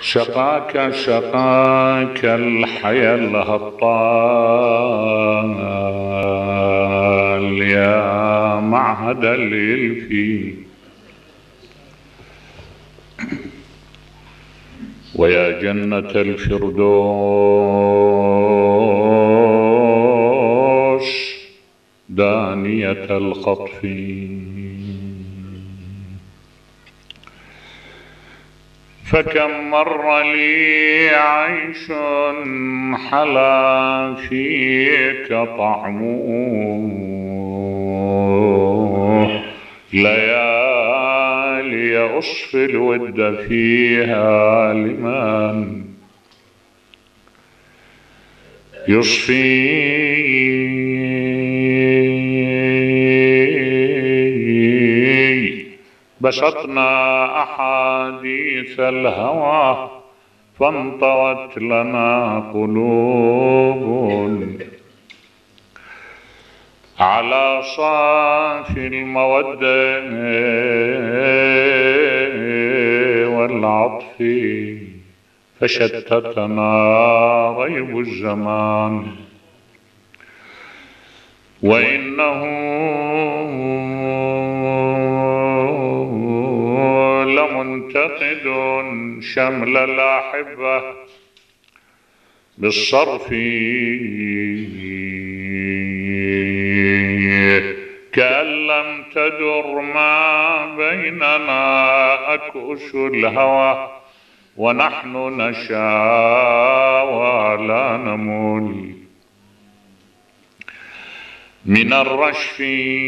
شقاك الحيا الهطال يا معهد الإلفي، ويا جنة الفردوس دانية الخطف. فكم مر لي عيش حلا فيك طعمه، ليالي أصفي الود فيها لمن يصفي. بسطنا أحاديث الهوى فانطوت لنا قلوب على صافي المودة والعطف، فشتتنا ريب الزمان، وإنه لمنتقد شمل الأحبة بالصرف، كأن لم تدر ما بيننا أكؤس الهوى، ونحن نشاء ولا نمل من الرشف،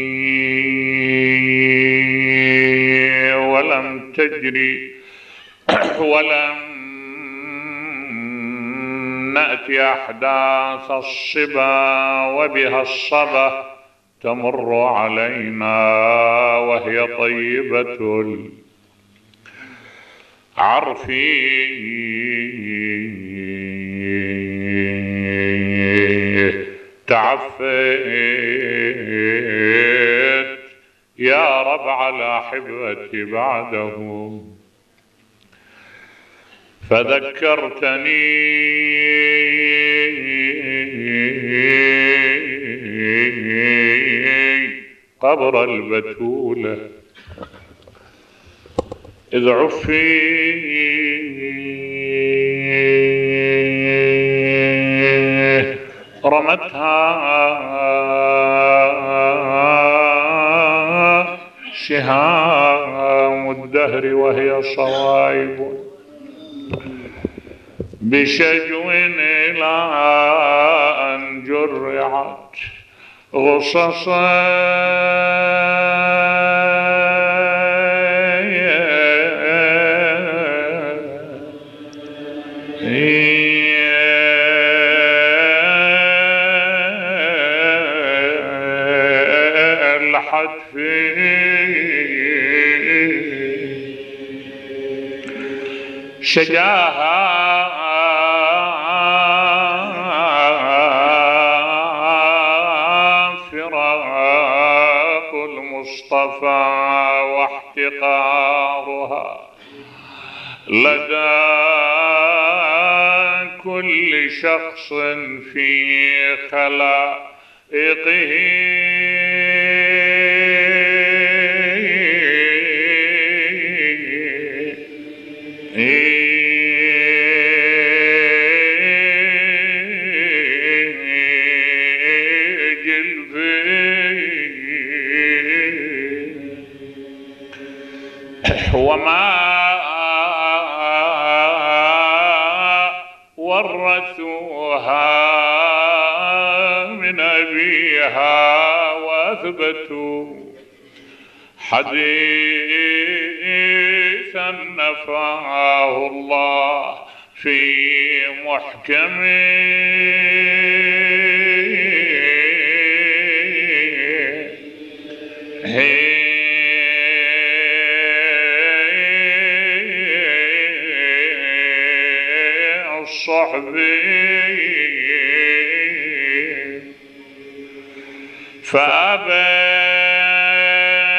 ولم تجري ولم نأتي أحداث الصبا، وبها الصبا تمر علينا وهي طيبة العرف. تعفيت يا ربع الأحبة بعده، فذكرتني قبر البتولة إذ عفي رمتها سهام الدهر وهي صوائب بشجو إلى أن جرعت غصصا، الحتف شجاها فراق المصطفى واحتقارها لدى كل شخص في خلائقه، وما ورثوها من أبيها، وأثبتوا حديثا نفاه الله في محكم،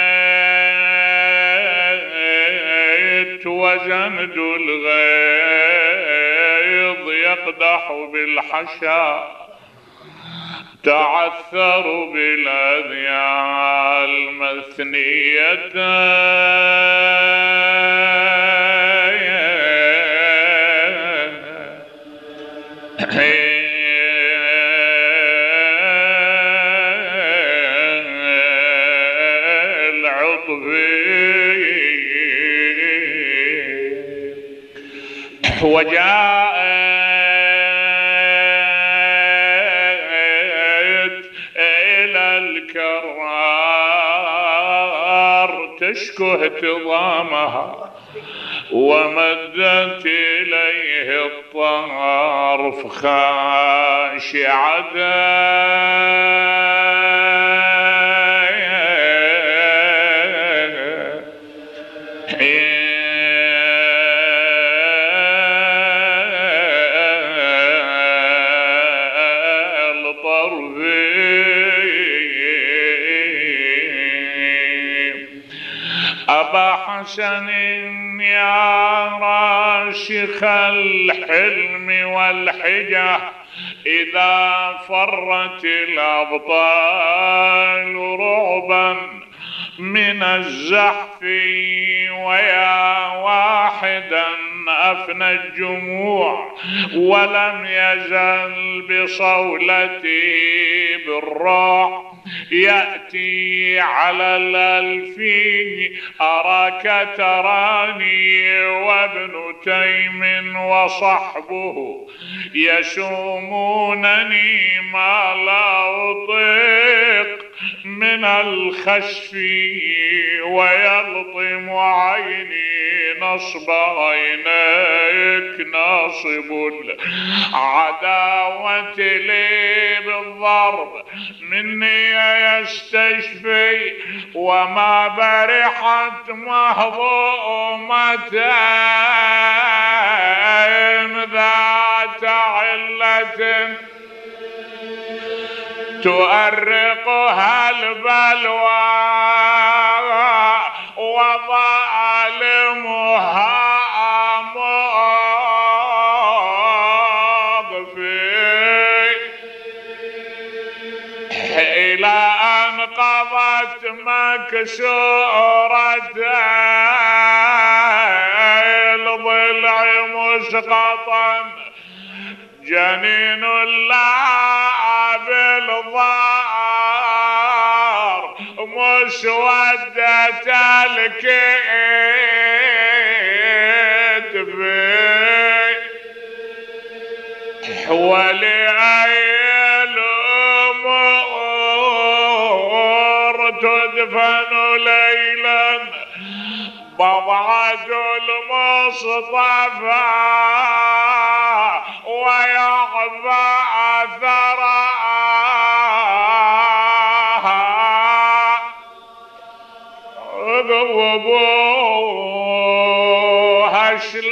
فأبيت وجند الغيب بالحشا تعثروا بالأذيال مثنية وجاءت إلى الكرار تشكو اهتضامها ومدت إليه الطرف خاشعة أبا حسن يا راشخ الحلم والحجة إذا فرت الأبطال رعبا من الزحف ويا واحدا أفنى الجموع ولم يزل بصولته بالراع يأتي على الألفي أراك تراني وابن تيم وصحبه يشومونني ما لا أطيق من الخسف ويلطم عيني نصب عينيك ناصب العداوة لي بالضرب مني يستشفي وما برحت مهضومة ذات علة تؤرقها البلوى وظالمها مغفي إلى أن قضت مكسورة الضلع مسقطا جنين اللعب الضار مسودة الكتف ولأي الأمور تدفن ليلا بضعة المصطفى ويخفى أثرها اضربوها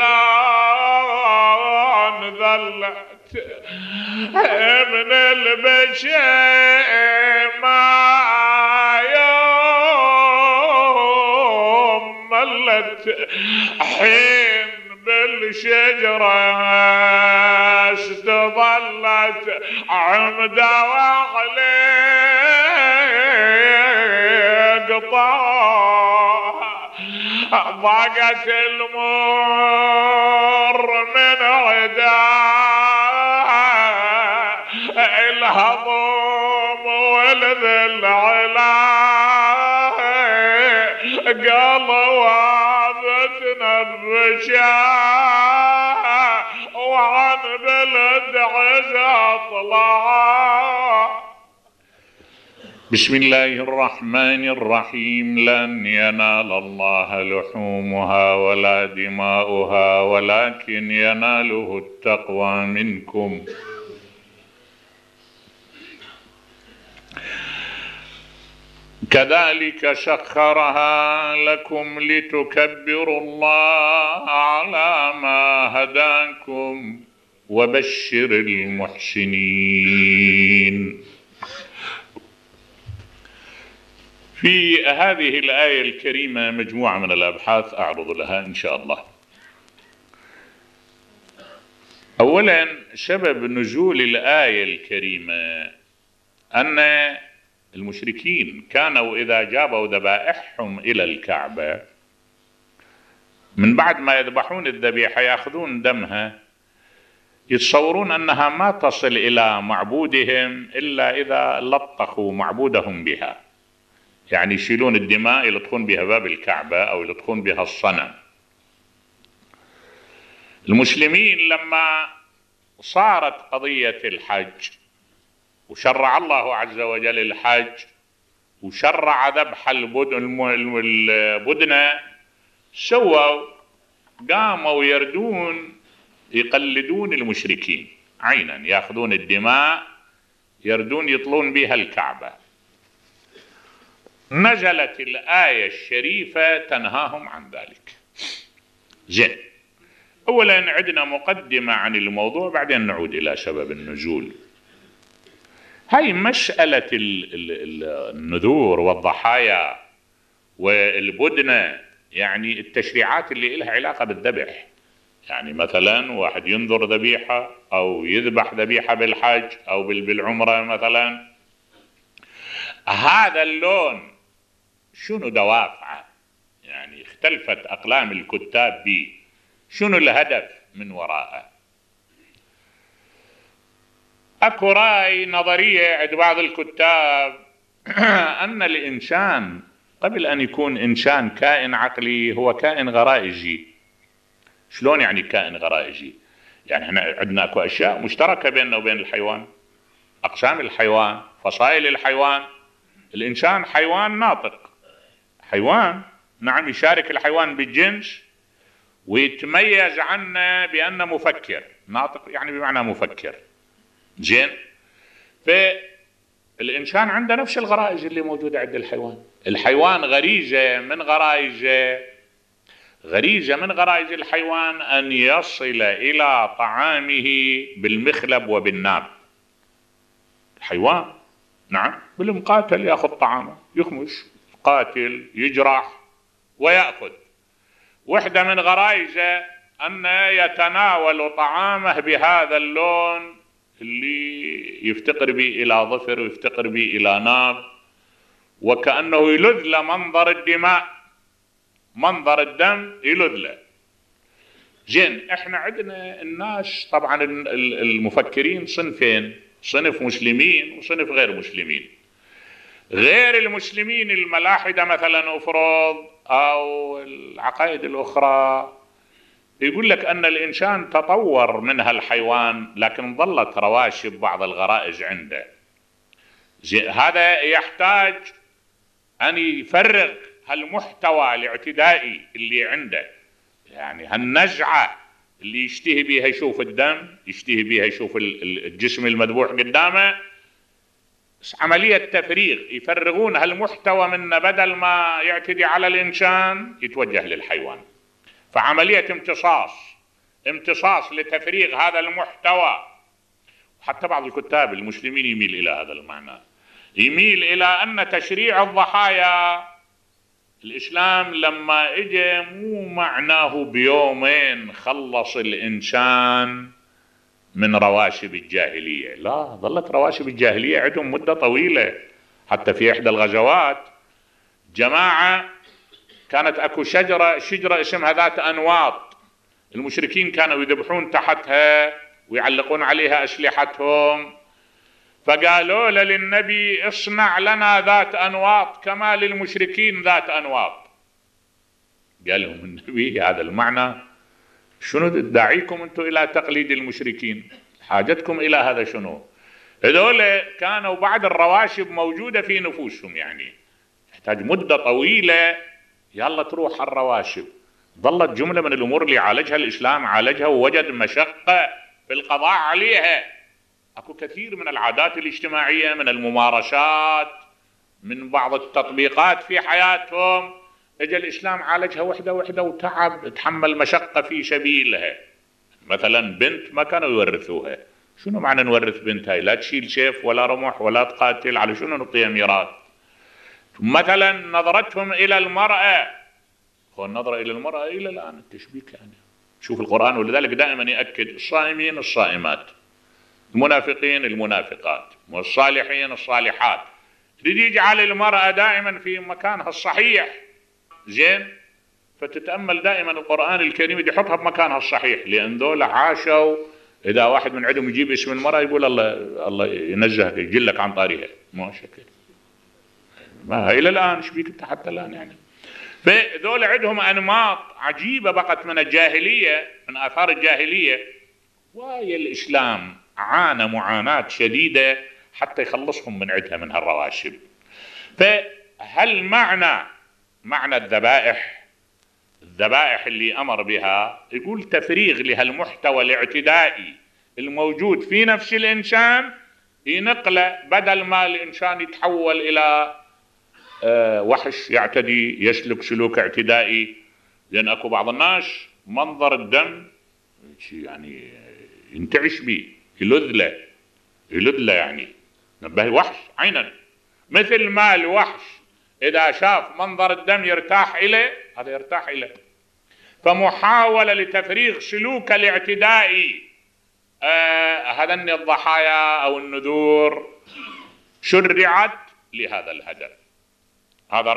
شلون ذلت ابن البشر ما يوم ملت حين بالشجرة استظلت عمدا وعليق ضاقت المر من عداء الهضوم والذل علاه قال وابتنا الرشاء وعن بلد عزة طلع. بسم الله الرحمن الرحيم. لن ينال الله لحومها ولا دماؤها ولكن يناله التقوى منكم. كذلك سخرها لكم لتكبروا الله على ما هداكم وبشر المحسنين. في هذه الآية الكريمة مجموعة من الأبحاث أعرض لها إن شاء الله. أولا سبب نزول الآية الكريمة أن المشركين كانوا إذا جابوا ذبائحهم إلى الكعبة من بعد ما يذبحون الذبيحة يأخذون دمها، يتصورون أنها ما تصل إلى معبودهم إلا إذا لطخوا معبودهم بها، يعني يشيلون الدماء يلطخون بها باب الكعبة أو يلطخون بها الصنم. المسلمين لما صارت قضية الحج وشرع الله عز وجل الحج وشرع ذبح البدنة، قاموا يردون يقلدون المشركين عينا، ياخذون الدماء يردون يطلون بها الكعبة. نزلت الآية الشريفة تنهاهم عن ذلك. زين، أولا عندنا مقدمة عن الموضوع بعدين نعود إلى سبب النزول. هاي مسألة النذور والضحايا والبدنة، يعني التشريعات اللي لها علاقة بالذبح، يعني مثلا واحد ينذر ذبيحة أو يذبح ذبيحة بالحج أو بالعمرة مثلا، هذا اللون شنو دوافعه؟ يعني اختلفت أقلام الكتاب به، شنو الهدف من وراءه؟ اكو رأي نظرية عند بعض الكتاب أن الإنسان قبل أن يكون إنسان كائن عقلي هو كائن غرائزي. شلون يعني كائن غرائزي؟ يعني احنا عندنا اكو أشياء مشتركة بيننا وبين الحيوان، أقسام الحيوان، فصائل الحيوان. الإنسان حيوان ناطق، حيوان نعم يشارك الحيوان بالجنس ويتميز عنه بأنه مفكر، ناطق يعني بمعنى مفكر. زين، فالإنسان عنده نفس الغرائز اللي موجودة عند الحيوان. الحيوان غريزة من غرائز الحيوان أن يصل إلى طعامه بالمخلب وبالناب. الحيوان نعم بالمقاتل يأخذ طعامه، يخمش، قاتل، يجرح ويأخذ. وحدة من غرائزه أن يتناول طعامه بهذا اللون اللي يفتقر به إلى ظفر ويفتقر به إلى ناب، وكأنه يلذ له منظر الدماء، منظر الدم يلذ له. زين، احنا عندنا الناس طبعا المفكرين صنفين، صنف مسلمين وصنف غير مسلمين. غير المسلمين الملاحدة مثلا افرض او العقائد الاخرى يقول لك ان الانسان تطور منها الحيوان لكن ظلت رواشب بعض الغرائز عنده. هذا يحتاج ان يفرغ هالمحتوى الاعتدائي اللي عنده، يعني هالنزعة اللي يشتهي بيها يشوف الدم، يشتهي بيها يشوف الجسم المذبوح قدامه، عملية تفريغ، يفرغون هالمحتوى منه بدل ما يعتدي على الإنسان يتوجه للحيوان. فعملية امتصاص لتفريغ هذا المحتوى. حتى بعض الكتاب المسلمين يميل إلى هذا المعنى، يميل إلى أن تشريع الضحايا الإسلام لما إجا مو معناه بيومين خلص الإنسان من رواشب الجاهلية، لا، ظلت رواشب الجاهلية عندهم مدة طويلة. حتى في إحدى الغزوات جماعة كانت أكو شجرة اسمها ذات أنواط، المشركين كانوا يذبحون تحتها ويعلقون عليها أسلحتهم، فقالوا للنبي اصنع لنا ذات أنواط كما للمشركين ذات أنواط. قال لهم النبي هذا المعنى شنو داعيكم انتم إلى تقليد المشركين؟ حاجتكم إلى هذا شنو؟ هذول كانوا بعد الرواشب موجودة في نفوسهم، يعني تحتاج مدة طويلة يلا تروح الرواشب. ظلت جملة من الأمور اللي عالجها الإسلام، عالجها ووجد مشقة في القضاء عليها. أكو كثير من العادات الاجتماعية، من الممارسات، من بعض التطبيقات في حياتهم، اجى الإسلام عالجها وحدة وتعب، تحمل مشقة في سبيلها. مثلا بنت ما كانوا يورثوها، شنو معنى نورث بنت؟ هاي لا تشيل سيف ولا رمح ولا تقاتل، على شنو نعطيها ميراث؟ مثلا نظرتهم إلى المرأة، هو النظرة إلى المرأة إلى الآن التشبيك يعني شوف القرآن، ولذلك دائما يأكد الصائمين الصائمات، المنافقين المنافقات، والصالحين الصالحات، يريد يجعل المرأة دائما في مكانها الصحيح. زين، فتتأمل دائما القرآن الكريم يدي يحطها بمكانها الصحيح، لأن ذولا عاشوا. إذا واحد من عندهم يجيب اسم المرأة يقول الله ينزهك يجلك عن طارها، ما شكل ما إلى الآن ايش بيك حتى الآن يعني. فذول عندهم أنماط عجيبة بقت من الجاهلية، من آثار الجاهلية، ويا الإسلام عانى معاناة شديدة حتى يخلصهم من عندها من هالرواشب. فهل معنى الذبائح اللي أمر بها، يقول تفريغ لهالمحتوى الاعتدائي الموجود في نفس الإنسان، ينقله بدل ما الإنسان يتحول إلى وحش يعتدي يسلك سلوك اعتدائي. لأن أكو بعض الناس منظر الدم يعني ينتعش به، يلذ له يعني، نبه وحش عينا، مثل ما الوحش إذا شاف منظر الدم يرتاح إليه، هذا يرتاح إليه. فمحاولة لتفريغ سلوك الاعتدائي هذن الضحايا أو النذور شرعت لهذا الهدف. هذا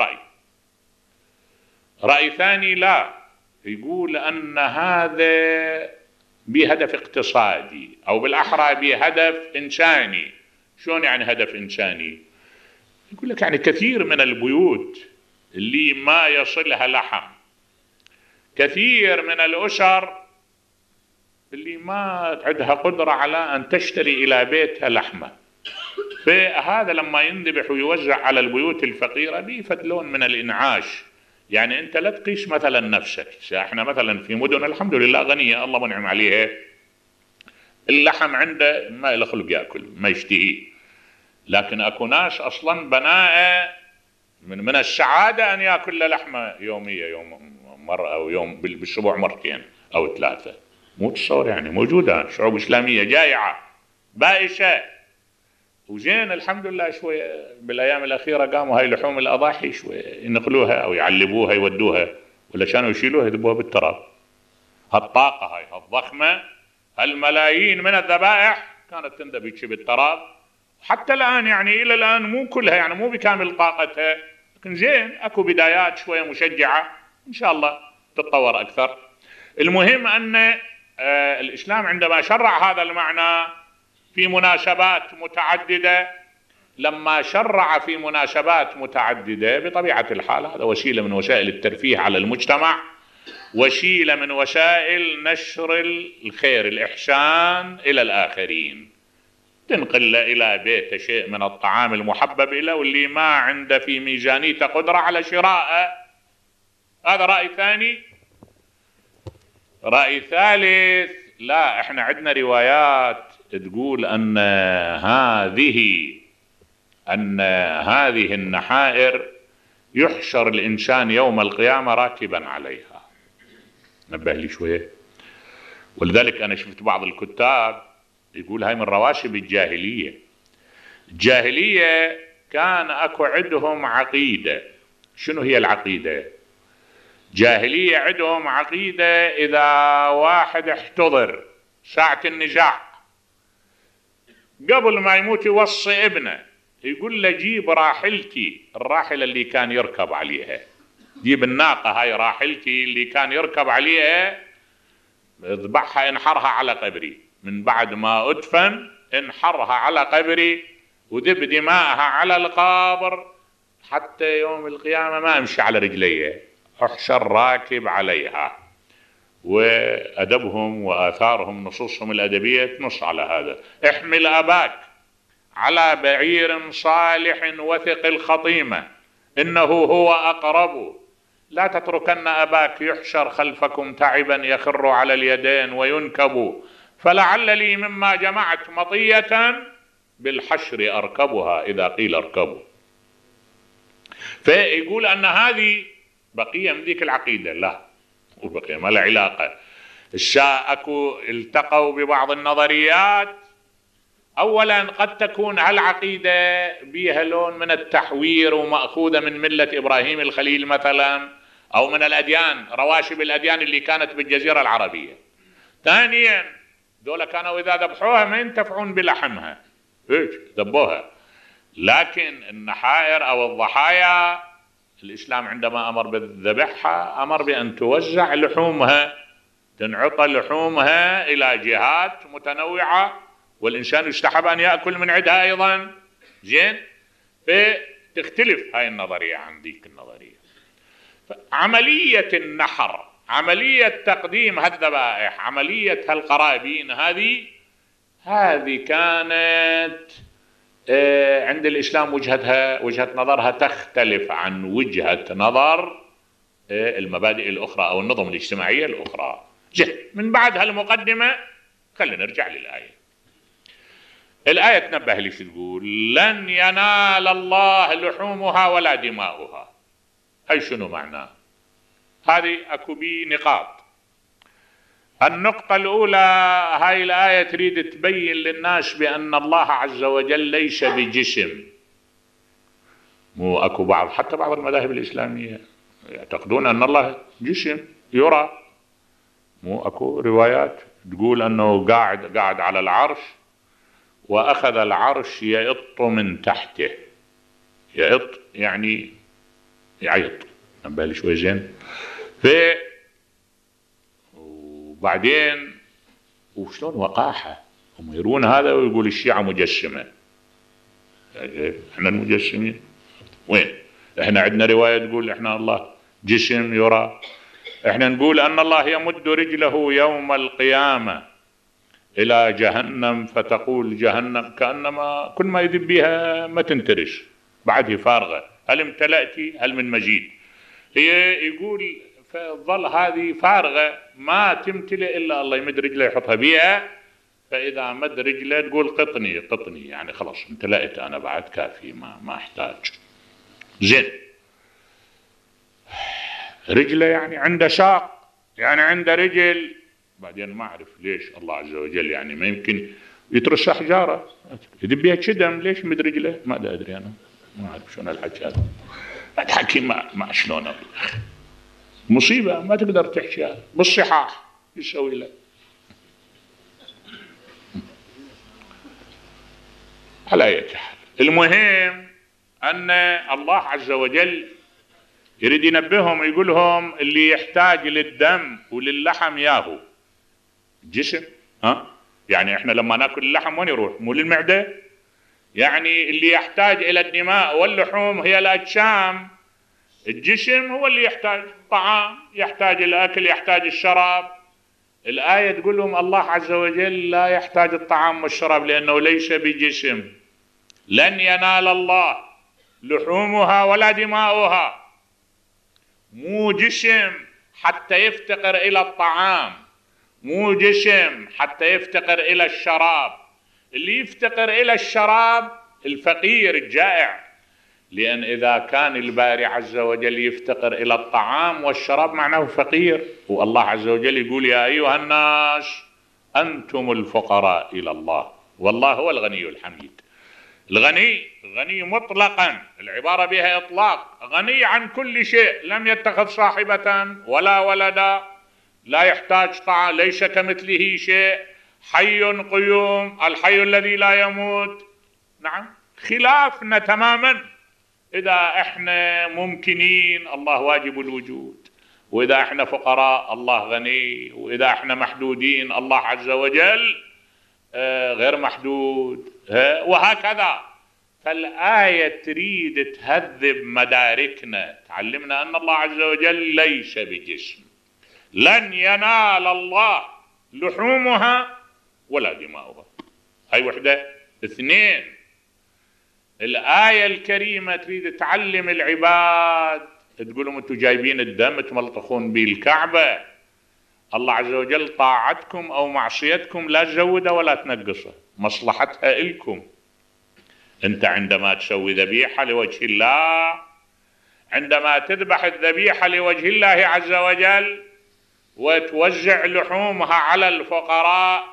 رأي ثاني لا، يقول أن هذا بهدف اقتصادي، أو بالأحرى بهدف إنساني. شلون يعني هدف إنساني؟ يقول لك يعني كثير من البيوت اللي ما يصلها لحم، كثير من الأسر اللي ما عندها قدرة على أن تشتري إلى بيتها لحمة، فهذا لما ينذبح ويوزع على البيوت الفقيرة بيفتلون من الإنعاش. يعني أنت لا تقيس مثلا نفسك، احنا مثلا في مدن الحمد لله غنية الله منعم عليها، اللحم عنده ما له خلق يأكل ما يشتهيه، لكن أكو ناس أصلا بناء من السعادة أن يأكل لحمة يومية، يوم مرة أو يوم بالأسبوع مرتين أو ثلاثة. مو تصور يعني موجودة شعوب إسلامية جائعة بائسة، وزين الحمد لله شوية بالأيام الأخيرة قاموا هاي لحوم الأضاحي شوية ينقلوها أو يعلبوها يودوها، ولا كانوا يشيلوها يذبوها بالتراب. هالطاقة هاي الضخمة، الملايين من الذبائح كانت تندبج بالتراب. حتى الآن يعني إلى الآن مو كلها يعني مو بكامل طاقتها، لكن زين أكو بدايات شوية مشجعة إن شاء الله تتطور أكثر. المهم أن الإسلام عندما شرع هذا المعنى في مناسبات متعددة، لما شرع في مناسبات متعددة بطبيعة الحال هذا وسيلة من وسائل الترفيه على المجتمع، وسيلة من وسائل نشر الخير الإحسان إلى الآخرين، تنقل إلى بيته شيء من الطعام المحبب إليه واللي ما عنده في ميزانيته قدرة على شرائه. هذا رأي ثاني. رأي ثالث، لا احنا عندنا روايات تقول أن هذه النحائر يحشر الإنسان يوم القيامة راكبا عليها. نبه لي شوية. ولذلك أنا شفت بعض الكتاب يقول هاي من رواشب الجاهلية. الجاهلية كان أكو عندهم عقيدة. شنو هي العقيدة؟ جاهلية عندهم عقيدة إذا واحد احتضر ساعة النزاع قبل ما يموت يوصي ابنه يقول له جيب راحلتي، الراحلة اللي كان يركب عليها، جيب الناقة هاي راحلتي اللي كان يركب عليها، اذبحها انحرها على قبري، من بعد ما ادفن انحرها على قبري وذب دماءها على القبر حتى يوم القيامة ما امشي على رجليه، احشر راكب عليها. وأدبهم وآثارهم نصوصهم الأدبية تنص على هذا. احمل أباك على بعير صالح وثق الخطيمة إنه هو أقرب، لا تتركن أباك يحشر خلفكم تعبا يخر على اليدين وينكب، فلعل لي مما جمعت مطية بالحشر أركبها إذا قيل اركبوا. فيقول أن هذه بقية من ذيك العقيدة، لا وبقية ما له علاقة. أكو التقوا ببعض النظريات. أولا قد تكون هالعقيدة بها لون من التحوير ومأخوذة من ملة إبراهيم الخليل مثلا، أو من الأديان، رواشب الأديان اللي كانت بالجزيرة العربية. ثانيا دول كانوا إذا ذبحوها ما ينتفعون بلحمها، هيك ذبوها. لكن النحائر أو الضحايا الإسلام عندما أمر بذبحها أمر بأن توزع لحومها، تنعطى لحومها إلى جهات متنوعة، والإنسان يستحب أن يأكل من عندها أيضا. زين، فتختلف هاي النظرية عن ذيك النظرية. عملية النحر، عملية تقديم هالذبائح، عملية هالقرابين، هذه كانت عند الإسلام وجهة نظرها تختلف عن وجهة نظر المبادئ الأخرى أو النظم الاجتماعية الأخرى. من بعد هالمقدمة خلينا نرجع للآية. الآية تنبه ليش تقول لن ينال الله لحومها ولا دماؤها. هاي شنو معناه؟ هذه أكو بي نقاط. النقطة الأولى، هاي الآية تريد تبين للناس بأن الله عز وجل ليس بجسم. مو أكو بعض، حتى بعض المذاهب الإسلامية يعتقدون أن الله جسم يرى. مو أكو روايات تقول أنه قاعد على العرش وأخذ العرش يئط من تحته. يئط يعني يعيط، نبالي شوي زين. وبعدين وشلون وقاحة هم يرون هذا ويقول الشيعة مجسمة. احنا المجسمين وين؟ احنا عندنا رواية تقول احنا الله جسم يرى. احنا نقول ان الله يمد رجله يوم القيامة الى جهنم فتقول جهنم كأنما كل ما يذب بها ما تنترش، بعدها فارغة، هل امتلأتي هل من مزيد. هي يقول فظل هذه فارغة ما تمتلئ إلا الله يمد رجله يحطها بيها، فإذا مد رجله تقول قطني قطني، يعني خلاص امتلأت أنا بعد كافي ما أحتاج. زين، رجله يعني عنده شاق، يعني عنده رجل. بعدين ما أعرف ليش الله عز وجل يعني ما يمكن يترس حجارة يدبيها كدم، ليش مد رجله؟ ما أدري أنا، ما أعرف شلون الحكي هذا. الحكي ما شلونه مصيبة، ما تقدر تحكي بالصحاح يسوي لك. على أي حال، المهم أن الله عز وجل يريد ينبههم، يقول لهم اللي يحتاج للدم وللحم ياهو جسم. يعني احنا لما ناكل اللحم وين يروح؟ مو للمعدة؟ يعني اللي يحتاج إلى الدماء واللحوم هي الأجسام. الجسم هو اللي يحتاج طعام، يحتاج الأكل، يحتاج الشراب. الآية تقول لهم الله عز وجل لا يحتاج الطعام والشراب لأنه ليس بجسم. لن ينال الله لحومها ولا دماؤها. مو جسم حتى يفتقر إلى الطعام، مو جسم حتى يفتقر إلى الشراب. اللي يفتقر إلى الشراب الفقير الجائع، لأن إذا كان الباري عز وجل يفتقر إلى الطعام والشراب معناه فقير. والله عز وجل يقول يا أيها الناس أنتم الفقراء إلى الله والله هو الغني الحميد. الغني غني مطلقا، العبارة بها إطلاق، غني عن كل شيء، لم يتخذ صاحبة ولا ولدا، لا يحتاج طعام، ليس كمثله شيء، حي قيوم، الحي الذي لا يموت. نعم، خلافنا تماما. إذا احنا ممكنين الله واجب الوجود، وإذا احنا فقراء الله غني، وإذا احنا محدودين الله عز وجل غير محدود، وهكذا. فالآية تريد تهذب مداركنا، تعلمنا أن الله عز وجل ليس بجسم. لن ينال الله لحومها ولا دماؤها. هاي وحدة. اثنين، الآية الكريمة تريد تعلم العباد، تقول لهم انتم جايبين الدم تملطخون به الكعبة. الله عز وجل طاعتكم أو معصيتكم لا تزودها ولا تنقصها، مصلحتها إلكم. أنت عندما تسوي ذبيحة لوجه الله، عندما تذبح الذبيحة لوجه الله عز وجل وتوزع لحومها على الفقراء،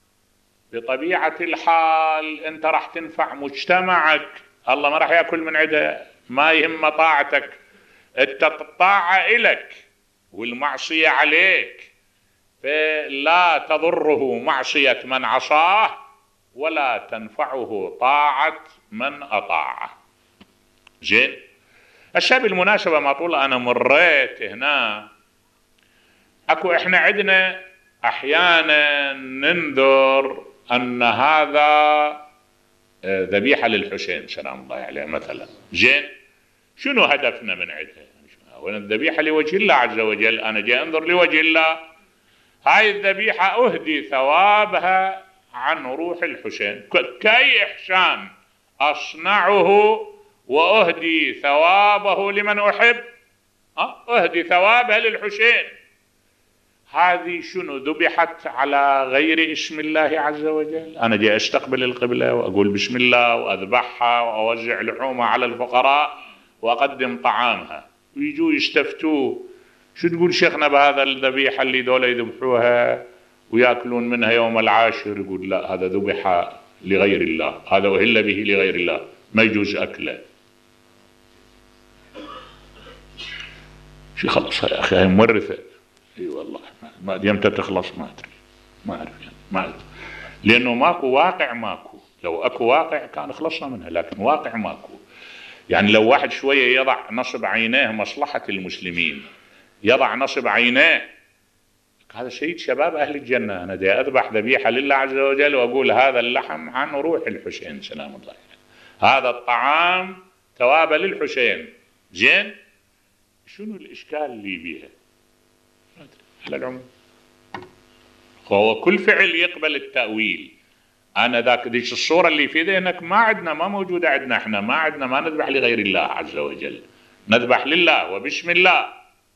بطبيعة الحال أنت راح تنفع مجتمعك. الله ما راح يأكل من عده، ما يهم طاعتك انت الطاعة إلك والمعصية عليك، فلا تضره معصية من عصاه ولا تنفعه طاعة من أطاعه. زين. الشيء بالمناسبة ما طول أنا مريت هنا، أكو إحنا عندنا أحيانا ننذر أن هذا ذبيحة للحسين سلام الله عليه مثلا. زين. شنو هدفنا من عندها؟ الذبيحة لوجه الله عز وجل، أنا جاي أنظر لوجه الله. هاي الذبيحة أهدي ثوابها عن روح الحسين، كأي إحسان أصنعه وأهدي ثوابه لمن أحب، أهدي ثوابها للحسين. هذه شنو؟ ذبحت على غير اسم الله عز وجل. أنا جاي أستقبل القبلة وأقول بسم الله وأذبحها وأوزع لحومها على الفقراء وأقدم طعامها، ويجوا يستفتوه شو تقول شيخنا بهذا الذبيحة اللي دول يذبحوها ويأكلون منها يوم العاشر؟ يقول لا، هذا ذبح لغير الله، هذا أهل به لغير الله، ما يجوز أكله. شو خلص يا أخي، هاي مورثة. اي والله ما يمتى تخلص ما ادري، ما أعرف. لانه ماكو واقع، ماكو. لو اكو واقع كان خلصنا منها، لكن واقع ماكو. يعني لو واحد شويه يضع نصب عينيه مصلحه المسلمين، يضع نصب عينيه، هذا سيد شباب اهل الجنه. انا بدي اذبح ذبيحه لله عز وجل واقول هذا اللحم عن روح الحسين سلام الله عليه، هذا الطعام ثوابه للحسين. زين. شنو الاشكال اللي بيها؟ على العموم هو كل فعل يقبل التأويل. أنا ذاك ديش الصورة اللي في ذهنك ما عندنا، ما موجودة عندنا. إحنا ما عندنا، ما نذبح لغير الله عز وجل، نذبح لله وبسم الله.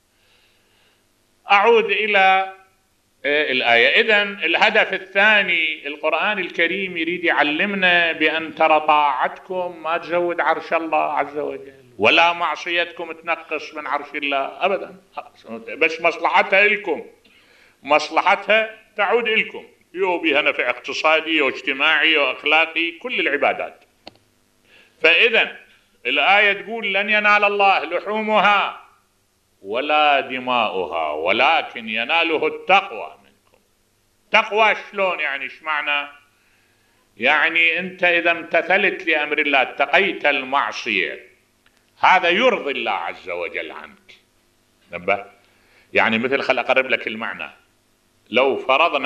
أعود إلى الآية. إذن الهدف الثاني، القرآن الكريم يريد يعلمنا بأن ترى طاعتكم ما تزود عرش الله عز وجل، ولا معصيتكم تنقص من عرش الله أبدا، بس مصلحتها لكم، مصلحتها تعود لكم، يو بها نفع اقتصادي واجتماعي وأخلاقي، كل العبادات. فإذا الآية تقول لن ينال الله لحومها ولا دماؤها ولكن يناله التقوى منكم. تقوى شلون يعني؟ ايش معنى؟ يعني أنت إذا امتثلت لأمر الله، اتقيت المعصية، هذا يرضي الله عز وجل عنك. نبه. يعني مثل، خل أقرب لك المعنى. لو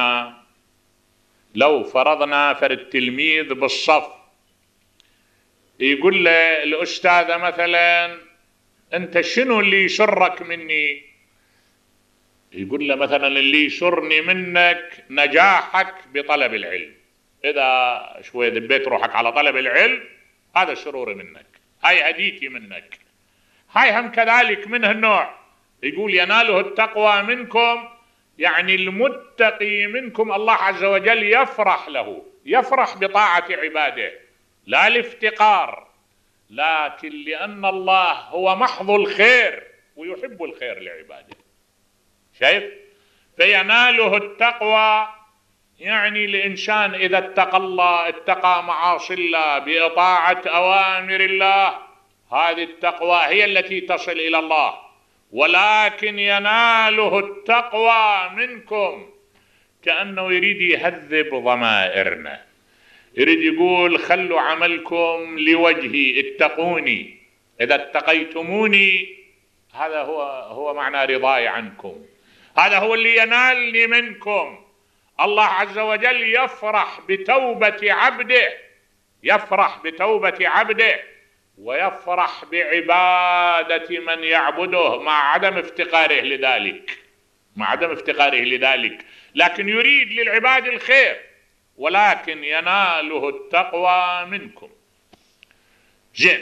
فرضنا فرد تلميذ بالصف، يقول له الأستاذة مثلا أنت شنو اللي يسرك مني؟ يقول له مثلا اللي يسرني منك نجاحك بطلب العلم، إذا شوية دبيت روحك على طلب العلم هذا سروري منك، هاي هديتي منك. هاي هم كذلك من هالنوع. يقول يناله التقوى منكم، يعني المتقي منكم الله عز وجل يفرح له، يفرح بطاعة عباده، لا الافتقار، لكن لأن الله هو محض الخير ويحب الخير لعباده. شايف؟ فيناله التقوى، يعني الإنسان إذا اتقى الله، اتقى معاصي الله بإطاعة أوامر الله، هذه التقوى هي التي تصل إلى الله. ولكن يناله التقوى منكم، كأنه يريد يهذب ضمائرنا، يريد يقول خلوا عملكم لوجهي، اتقوني، إذا اتقيتموني هذا هو معنى رضاي عنكم، هذا هو اللي ينالني منكم. الله عز وجل يفرح بتوبة عبده، يفرح بتوبة عبده، ويفرح بعبادة من يعبده مع عدم افتقاره لذلك، مع عدم افتقاره لذلك، لكن يريد للعباد الخير. ولكن يناله التقوى منكم. زين.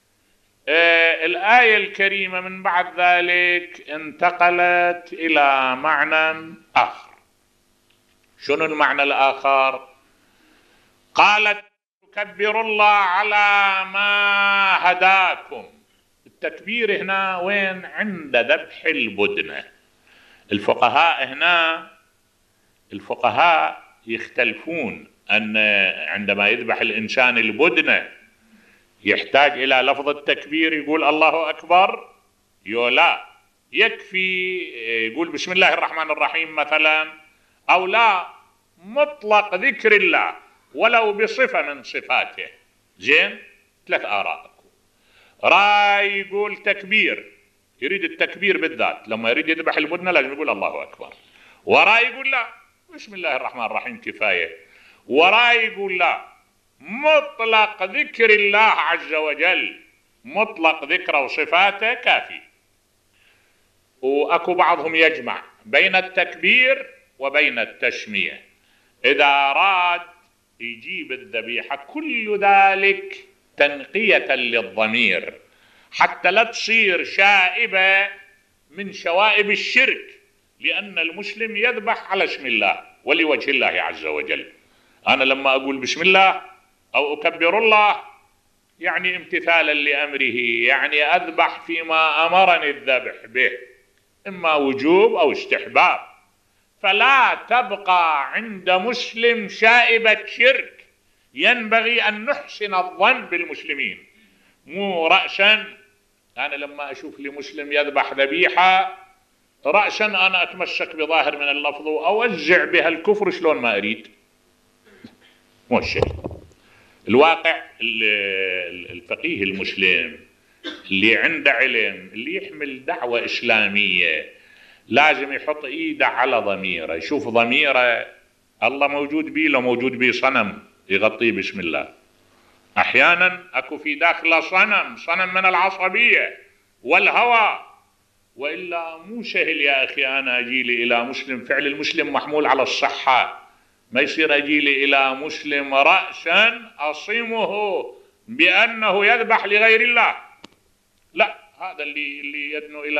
الآية الكريمة من بعد ذلك انتقلت إلى معنى آخر. شنو المعنى الآخر؟ قالت تكبروا الله على ما هداكم. التكبير هنا وين؟ عند ذبح البدنة. الفقهاء هنا، الفقهاء يختلفون أن عندما يذبح الإنسان البدنة يحتاج إلى لفظ التكبير، يقول الله أكبر، لا يكفي يقول بسم الله الرحمن الرحيم مثلا، أو لا مطلق ذكر الله ولو بصفة من صفاته. زين، 3 آراء. راي يقول تكبير، يريد التكبير بالذات، لما يريد يذبح البدنة لازم يقول الله أكبر. وراي يقول لا بسم الله الرحمن الرحيم كفاية. وراي يقول لا مطلق ذكر الله عز وجل، مطلق ذكره وصفاته كافي. وأكو بعضهم يجمع بين التكبير وبين التسمية، إذا أراد يجيب الذبيحة، كل ذلك تنقية للضمير حتى لا تصير شائبة من شوائب الشرك، لأن المسلم يذبح على اسم الله ولوجه الله عز وجل. أنا لما أقول بسم الله أو أكبر الله يعني امتثالا لأمره، يعني أذبح فيما أمرني الذبح به، إما وجوب أو استحباب. فلا تبقى عند مسلم شائبة شرك، ينبغي أن نحسن الظن بالمسلمين. مو رأسا أنا لما أشوف لي مسلم يذبح ذبيحة رأسا أنا أتمسك بظاهر من اللفظ وأوزع بها الكفر شلون ما أريد. مو الشيء الواقع. الفقيه المسلم اللي عنده علم، اللي يحمل دعوة إسلامية، لازم يحط إيده على ضميره، يشوف ضميره الله موجود بيه لو موجود بيه صنم يغطيه بسم الله. أحيانا أكو في داخله صنم من العصبية والهوى، وإلا مو سهل يا أخي أنا أجي لي إلى مسلم، فعل المسلم محمول على الصحة، ما يصير أجي لي إلى مسلم رأسا أصمه بأنه يذبح لغير الله. لا، هذا اللي يدنو إلى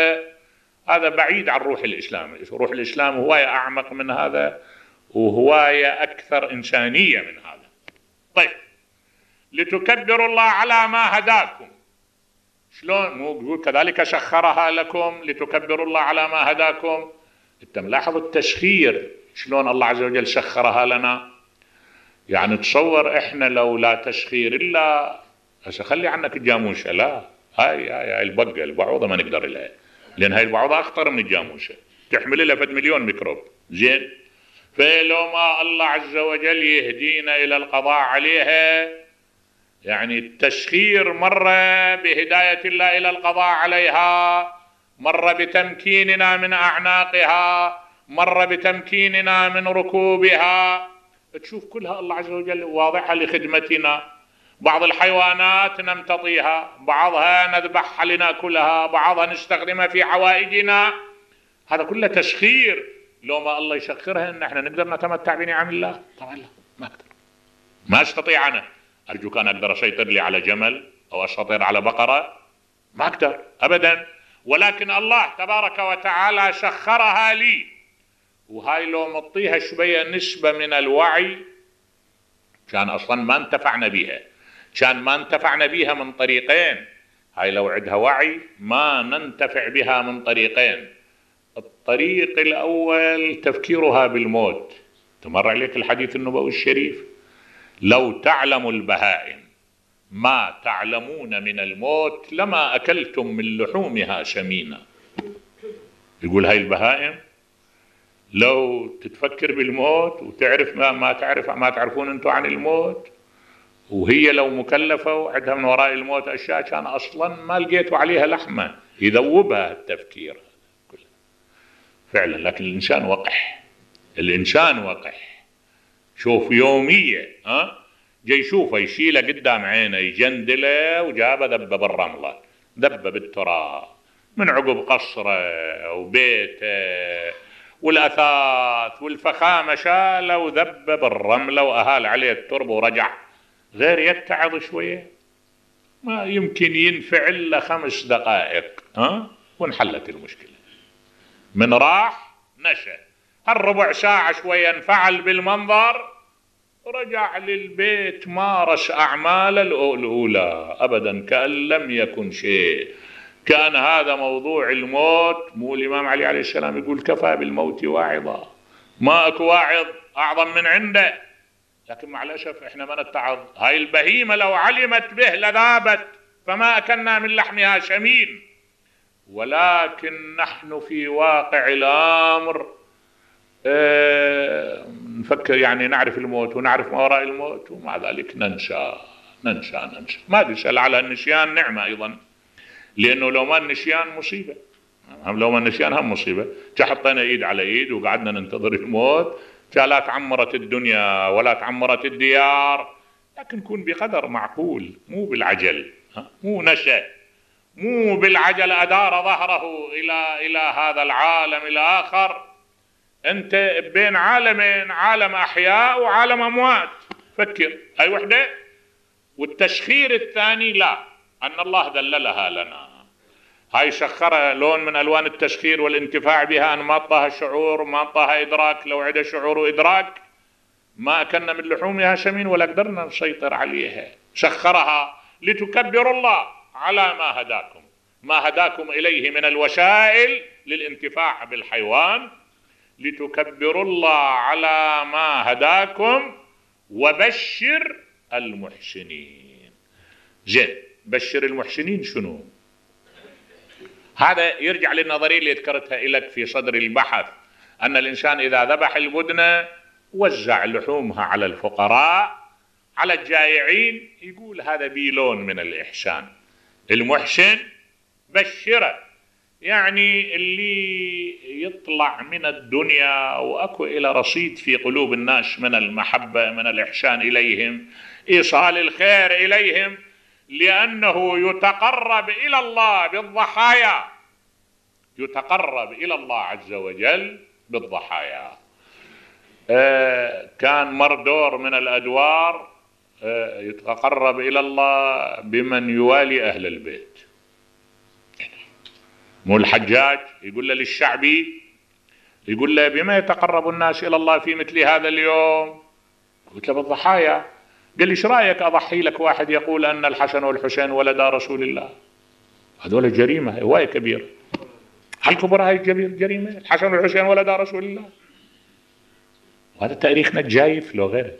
هذا بعيد عن روح الإسلام. روح الإسلام هواية أعمق من هذا، وهواية أكثر إنسانية من هذا. طيب، لتكبروا الله على ما هداكم. شلون؟ مو يقول كذلك سخرها لكم لتكبروا الله على ما هداكم. انت ملاحظ التسخير شلون الله عز وجل سخرها لنا؟ يعني تصور احنا لو لا تسخير الا هسه خلي عنك الجاموسه، لا هاي البقه البعوضه ما نقدر لها، لان هاي البعوضه اخطر من الجاموسه، تحمل لها فد مليون ميكروب. زين، فلو ما الله عز وجل يهدينا الى القضاء عليها، يعني التسخير مرة بهداية الله إلى القضاء عليها، مرة بتمكيننا من أعناقها، مرة بتمكيننا من ركوبها. تشوف كلها الله عز وجل واضحة لخدمتنا. بعض الحيوانات نمتطيها، بعضها نذبحها لناكلها، بعضها نستخدمها في حوائجنا. هذا كله تسخير. لو ما الله يسخرها إن احنا نقدر نتمتع بنعم الله؟ طبعا لا، ما أقدر، ما استطيع أنا. أرجوك أنا أقدر أسيطر لي على جمل أو أسيطر على بقرة؟ ما أقدر أبدا. ولكن الله تبارك وتعالى سخرها لي، وهاي لو مطيها شوية نسبة من الوعي كان أصلا ما انتفعنا بها، كان ما انتفعنا بها من طريقين. هاي لو عندها وعي ما ننتفع بها من طريقين. الطريق الأول تفكيرها بالموت. تمر عليك الحديث النبوي الشريف: لو تعلم البهائم ما تعلمون من الموت لما أكلتم من لحومها سمينا. يقول هاي البهائم لو تتفكر بالموت وتعرف ما تعرفون انتم عن الموت، وهي لو مكلفة وعندها من وراء الموت أشياء كان أصلا ما لقيتوا عليها لحمة، يذوبها التفكير كله فعلا. لكن الإنسان وقح. شوف يومية جاي يشوفه يشيله قدام عينه يجندله وجابه ذبه بالرملة، ذبه بالتراب من عقب قصره وبيته والأثاث والفخامة، شاله وذبه بالرملة وأهال عليه التربة ورجع. غير يتعظ شوية ما يمكن ينفعل له 5 دقائق وانحلت المشكلة. من راح نشأ هالربع ساعة شوية انفعل بالمنظر، رجع للبيت مارس أعمال الأولى أبدا كأن لم يكن شيء. كان هذا موضوع الموت. مو الإمام علي عليه السلام يقول: كفى بالموت واعظا، ما أكو واعظ أعظم من عنده. لكن مع الأسف إحنا ما نتعظ. هاي البهيمة لو علمت به لذابت، فما أكلنا من لحمها سمين. ولكن نحن في واقع الأمر نفكر، يعني نعرف الموت ونعرف ما وراء الموت، ومع ذلك ننسى. ما أدري على النسيان نعمة أيضا، لأنه لو ما النسيان مصيبة، لو ما النسيان هم مصيبة. حطينا إيد على إيد وقعدنا ننتظر الموت، لا تعمرت الدنيا ولا تعمرت الديار، لكن كن بقدر معقول، مو بالعجل، مو نشأ، مو بالعجل أدار ظهره إلى هذا العالم الآخر. أنت بين عالمين، عالم أحياء وعالم أموات. فكر أي وحدة. والتسخير الثاني لا، أن الله دللها لنا، هاي سخرها لون من ألوان التسخير والانتفاع بها، أن ما أعطاها شعور ما أعطاها إدراك. لو عدا شعور وإدراك ما أكلنا من لحومها سمين ولا قدرنا نسيطر عليها. سخرها لتكبروا الله على ما هداكم إليه من الوسائل للانتفاع بالحيوان، لتكبروا الله على ما هداكم وبشر المحسنين. زين، بشر المحسنين شنو؟ هذا يرجع للنظرية اللي ذكرتها لك في صدر البحث، أن الإنسان إذا ذبح البدنة وزع لحومها على الفقراء، على الجائعين، يقول هذا بيلون من الإحسان. المحسن بشره، يعني اللي يطلع من الدنيا وأكو إلى رصيد في قلوب الناس من المحبة، من الإحسان إليهم، إيصال الخير إليهم، لأنه يتقرب إلى الله بالضحايا، يتقرب إلى الله عز وجل بالضحايا. كان مردور من الأدوار يتقرب إلى الله بمن يوالي أهل البيت. مو الحجاج يقول له للشعبي، يقول له بما يتقرب الناس إلى الله في مثل هذا اليوم؟ قلت له بالضحايا. قال لي ايش رايك اضحي لك واحد يقول ان الحسن والحسين ولدا رسول الله؟ هذول جريمه هوايه كبيره. هل كبر هاي جريمه؟ الحسن والحسين ولدا رسول الله. وهذا تاريخنا جايف لو غيره،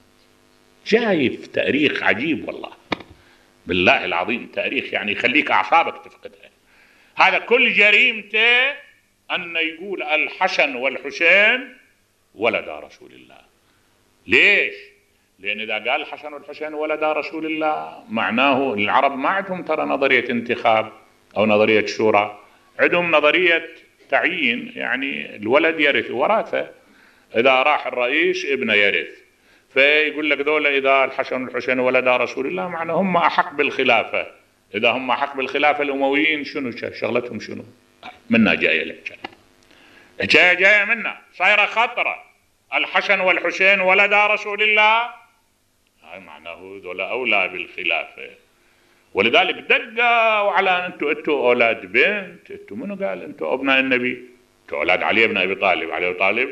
جايف تاريخ عجيب والله، بالله العظيم تاريخ يعني يخليك اعصابك تفقدها. هذا كل جريمته ان يقول الحسن والحسين ولدا رسول الله. ليش؟ لأن إذا قال الحسن والحسين ولدا رسول الله معناه العرب ما عندهم ترى نظرية انتخاب أو نظرية شورى، عندهم نظرية تعيين، يعني الولد يرث وراثة، إذا راح الرئيس ابنه يرث. فيقول لك دولة إذا الحسن والحسين ولدا رسول الله معناه هم أحق بالخلافة. إذا هم أحق بالخلافة الأمويين شنو شغلتهم شنو؟ منا جاية لك، جاية منا، صايرة خطرة. الحسن والحسين ولدا رسول الله هاي معناه ذولا أولى بالخلافة. ولذلك دقوا على أنتوا أولاد بنت، أنتوا منو قال أنتوا أبناء النبي؟ أنتوا أولاد علي بن أبي طالب. علي بن طالب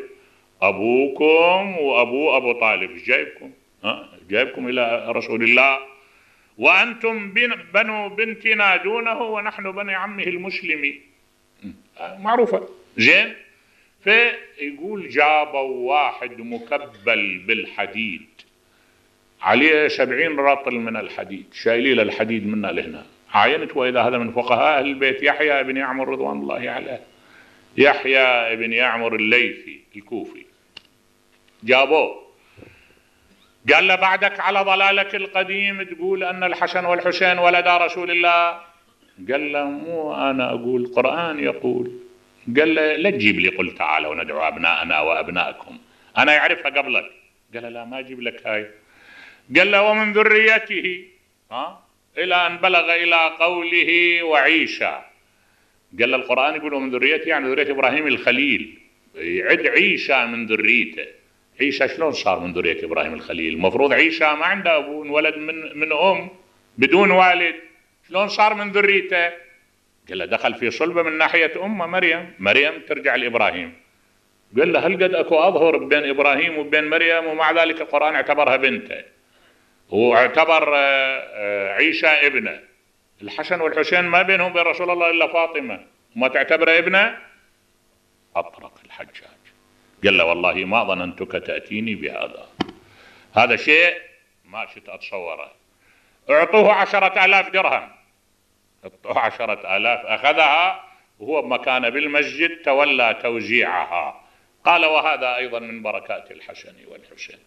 أبوكم وأبو أبو طالب، إيش جايبكم؟ جايبكم إلى رسول الله، وأنتم بنو بنتنا دونه ونحن بني عمه المسلم. معروفة. زين، فيقول جابوا واحد مكبل بالحديد عليه 70 رطل من الحديد، شايلين الحديد منا لهنا. عاينت وإذا هذا من فقهاء أهل البيت يحيى بن يعمر رضوان الله عليه، يحيى بن يعمر الليثي الكوفي. جابوه قال له بعدك على ضلالك القديم تقول أن الحسن والحسين ولدا رسول الله. قال له مو أنا أقول، القرآن يقول. قال له لا تجيب لي قل تعالوا ندعو أبناءنا وأبناءكم، أنا يعرفها قبلك. قال لا ما أجيب لك هاي. قال له ومن ذريته إلى أن بلغ إلى قوله وعيسى. قال له القرآن يقول ومن ذريته، يعني ذرية إبراهيم الخليل، يعد عيسى من ذريته. عيسى شلون صار من ذرية إبراهيم الخليل؟ المفروض عيسى ما عنده أبو، ولد من أم بدون والد، شلون صار من ذريته؟ قال له دخل في صلبه من ناحية أمه مريم ترجع لإبراهيم. قال له هل قد أكو أظهر بين إبراهيم وبين مريم؟ ومع ذلك القرآن اعتبرها بنته، واعتبر عيسى ابنه. الحسن والحسين ما بينهم بين رسول الله إلا فاطمة، وما تعتبره ابنه؟ أطرق الحجاج قال له والله ما ظننتك تأتيني بهذا، هذا شيء ما شئت أتصوره. اعطوه 10,000 درهم، 10,000 أخذها، وهو بمكان بالمسجد تولى توزيعها. قال وهذا أيضا من بركات الحسن والحسين.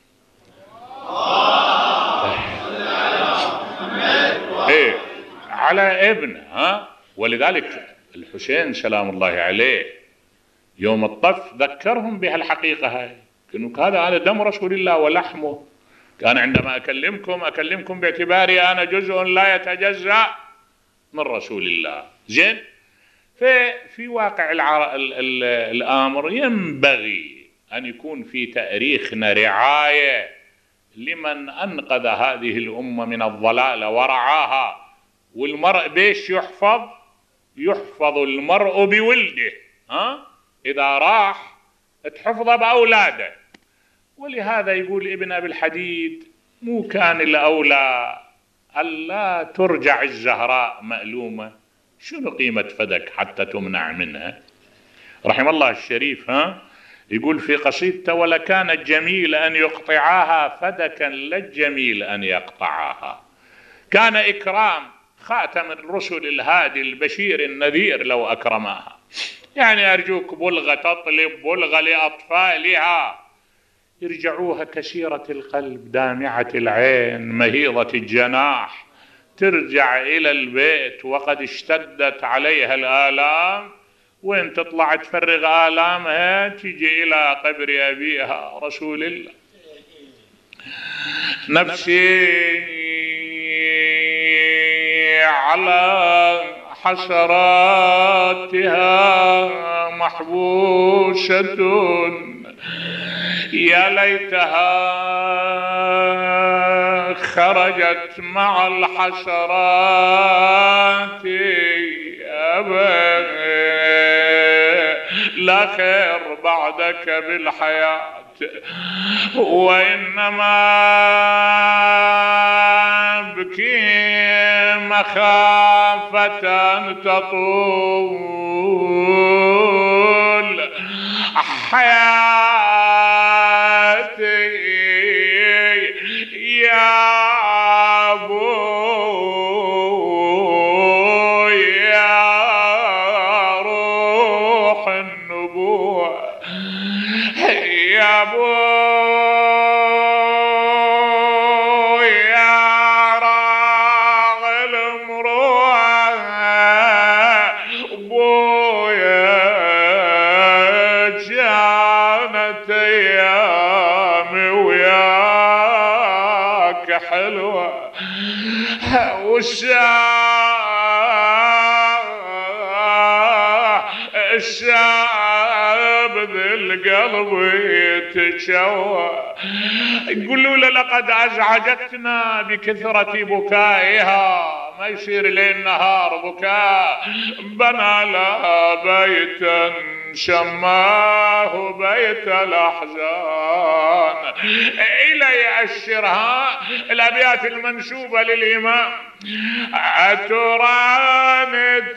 إيه على ابنه. ولذلك الحسين سلام الله عليه يوم الطف ذكرهم بهالحقيقة هاي، هذا دم رسول الله ولحمه. كان عندما أكلمكم باعتباري أنا جزء لا يتجزأ من رسول الله. زين، في واقع الأمر ينبغي أن يكون في تاريخنا رعاية لمن أنقذ هذه الأمة من الضلال ورعاها. والمرء بيش يحفظ المرء بولده، إذا راح تحفظ بأولاده. ولهذا يقول ابن أبي الحديد مو كان الأولى ألا ترجع الزهراء مألومة؟ شنو قيمة فدك حتى تمنع منها؟ رحم الله الشريف يقول في قصيدته ولكان الجميل أن يقطعاها فدكا لا الجميل أن يقطعاها. كان إكرام خاتم الرسل الهادي البشير النذير لو أكرماها. يعني أرجوك بلغة تطلب بلغة لأطفالها، يرجعوها كسيرة القلب دامعة العين مهيضة الجناح، ترجع إلى البيت وقد اشتدت عليها الآلام، وين تطلع تفرغ آلامها تجي إلى قبر أبيها رسول الله. نفسي على حسراتها محبوسة، يا ليتها خرجت مع الحسرات أبدا، لا خير بعدك بالحياة، وإنما بكي مخافة أن تطول حياتي يا أبو يا روح النبوة يا أبو يا راغل مروءة أبويا جانت أيامي وياك حلوة الشاب ذي القلب يتشوى. يقولوا له لقد أزعجتنا بكثرة بكائها، ما يصير ليل نهار بكاء، بنى لها بيتا سماه بيت الأحزان. إلي أشرها الأبيات المنسوبة للإمام: أتران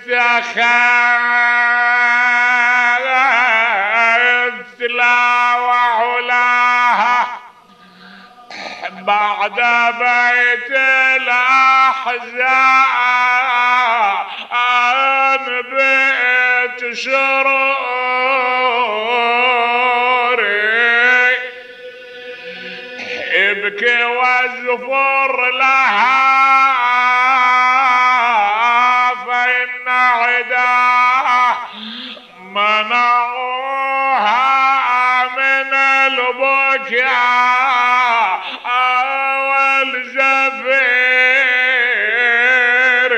اتخذت لا وعلاها بعد بيت الأحزان بيت سروري، ابكي وازفر لها فإن عداه منعوها من البكاء والزفير.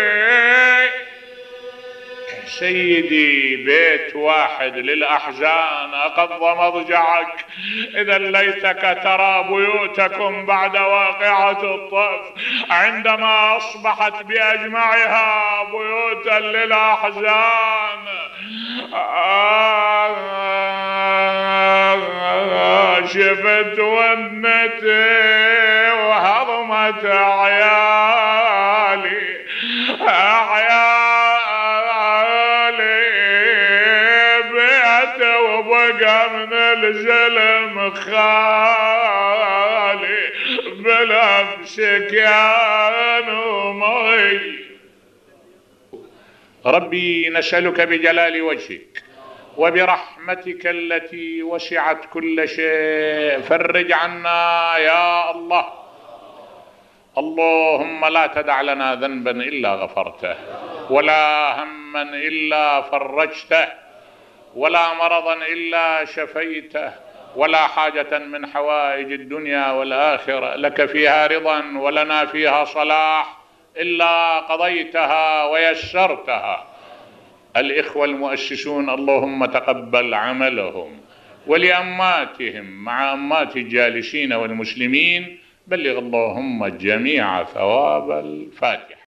سيدي بيت واحد للأحزان أقض مضجعك، إذا ليتك ترى بيوتكم بعد واقعة الطف عندما أصبحت بأجمعها بيوتا للأحزان. شفت ونتي وهضمت عيالي بيت وبقى من الزلم خالي بلبس كان ومي. ربي نسألك بجلال وجهك وبرحمتك التي وسعت كل شيء، فرج عنا يا الله. اللهم لا تدع لنا ذنبا إلا غفرته، ولا هما إلا فرجته، ولا مرضا إلا شفيته، ولا حاجة من حوائج الدنيا والآخرة لك فيها رضا ولنا فيها صلاح إلا قضيتها ويسرتها. الإخوة المؤسسون اللهم تقبل عملهم، ولأماتهم مع أمات الجالسين والمسلمين بلغ اللهم الجميع ثواب الفاتحة.